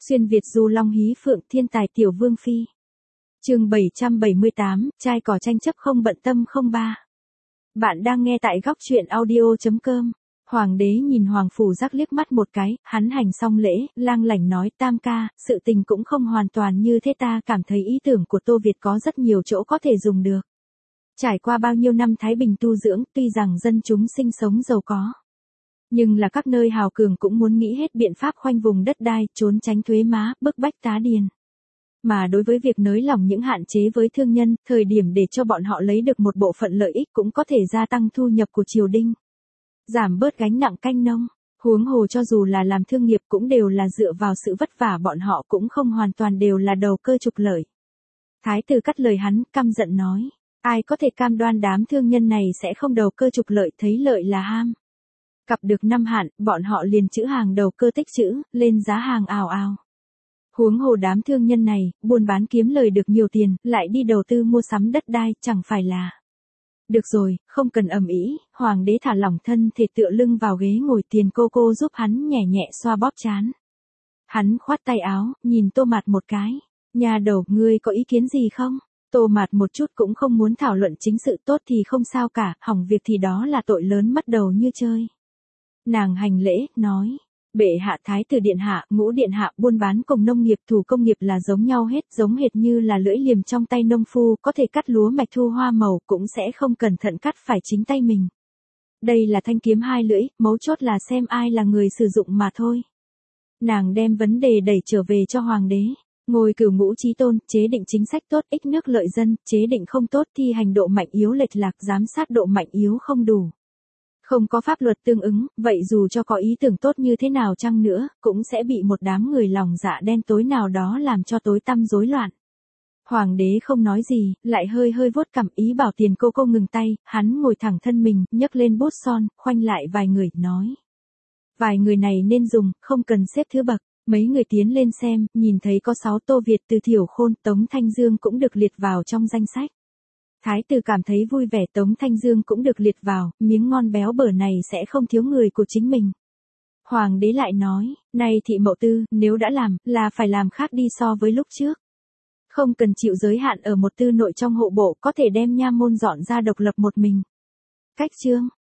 Xuyên Việt du long hí phượng thiên tài tiểu vương phi. Chương 778, trai cỏ tranh chấp không bận tâm không ba. Bạn đang nghe tại góc truyện audio.com. Hoàng đế nhìn Hoàng Phủ Giác liếc mắt một cái, hắn hành xong lễ, lang lảnh nói tam ca, sự tình cũng không hoàn toàn như thế, ta cảm thấy ý tưởng của Tô Việt có rất nhiều chỗ có thể dùng được. Trải qua bao nhiêu năm thái bình tu dưỡng, tuy rằng dân chúng sinh sống giàu có, nhưng là các nơi hào cường cũng muốn nghĩ hết biện pháp khoanh vùng đất đai, trốn tránh thuế má, bức bách tá điền. Mà đối với việc nới lỏng những hạn chế với thương nhân, thời điểm để cho bọn họ lấy được một bộ phận lợi ích cũng có thể gia tăng thu nhập của triều đình, giảm bớt gánh nặng canh nông. Huống hồ cho dù là làm thương nghiệp cũng đều là dựa vào sự vất vả, bọn họ cũng không hoàn toàn đều là đầu cơ trục lợi. Thái tử cắt lời hắn, căm giận nói, ai có thể cam đoan đám thương nhân này sẽ không đầu cơ trục lợi, thấy lợi là ham. Cặp được năm hạn, bọn họ liền trữ hàng đầu cơ tích trữ, lên giá hàng ào ào. Huống hồ đám thương nhân này, buôn bán kiếm lời được nhiều tiền, lại đi đầu tư mua sắm đất đai, chẳng phải là. Được rồi, không cần ầm ĩ. Hoàng đế thả lỏng thân thể tựa lưng vào ghế ngồi, Tiền cô giúp hắn nhẹ nhẹ xoa bóp trán. Hắn khoát tay áo, nhìn Tô Mạt một cái. Nhà đầu, ngươi có ý kiến gì không? Tô Mạt một chút cũng không muốn thảo luận chính sự, tốt thì không sao cả, hỏng việc thì đó là tội lớn mất đầu như chơi. Nàng hành lễ, nói, bệ hạ thái tử điện hạ, ngũ điện hạ, buôn bán cùng nông nghiệp thủ công nghiệp là giống nhau hết, giống hệt như là lưỡi liềm trong tay nông phu, có thể cắt lúa mạch thu hoa màu, cũng sẽ không cẩn thận cắt phải chính tay mình. Đây là thanh kiếm hai lưỡi, mấu chốt là xem ai là người sử dụng mà thôi. Nàng đem vấn đề đẩy trở về cho hoàng đế. Ngôi cửu ngũ chí tôn, chế định chính sách tốt, ích nước lợi dân, chế định không tốt, thi hành độ mạnh yếu lệch lạc, giám sát độ mạnh yếu không đủ. Không có pháp luật tương ứng, vậy dù cho có ý tưởng tốt như thế nào chăng nữa, cũng sẽ bị một đám người lòng dạ đen tối nào đó làm cho tối tăm rối loạn. Hoàng đế không nói gì, lại hơi vuốt cằm, ý bảo Tiền cô ngừng tay, hắn ngồi thẳng thân mình, nhấc lên bút son, khoanh lại vài người, nói. Vài người này nên dùng, không cần xếp thứ bậc. Mấy người tiến lên xem, nhìn thấy có 6 Tô Việt, Từ Thiểu Khôn, Tống Thanh Dương cũng được liệt vào trong danh sách. Thái tử cảm thấy vui vẻ, Tống Thanh Dương cũng được liệt vào, miếng ngon béo bở này sẽ không thiếu người của chính mình. Hoàng đế lại nói, này thị mậu tư, nếu đã làm, là phải làm khác đi so với lúc trước. Không cần chịu giới hạn ở một tư nội trong hộ bộ, có thể đem nha môn dọn ra độc lập một mình. Cách chương,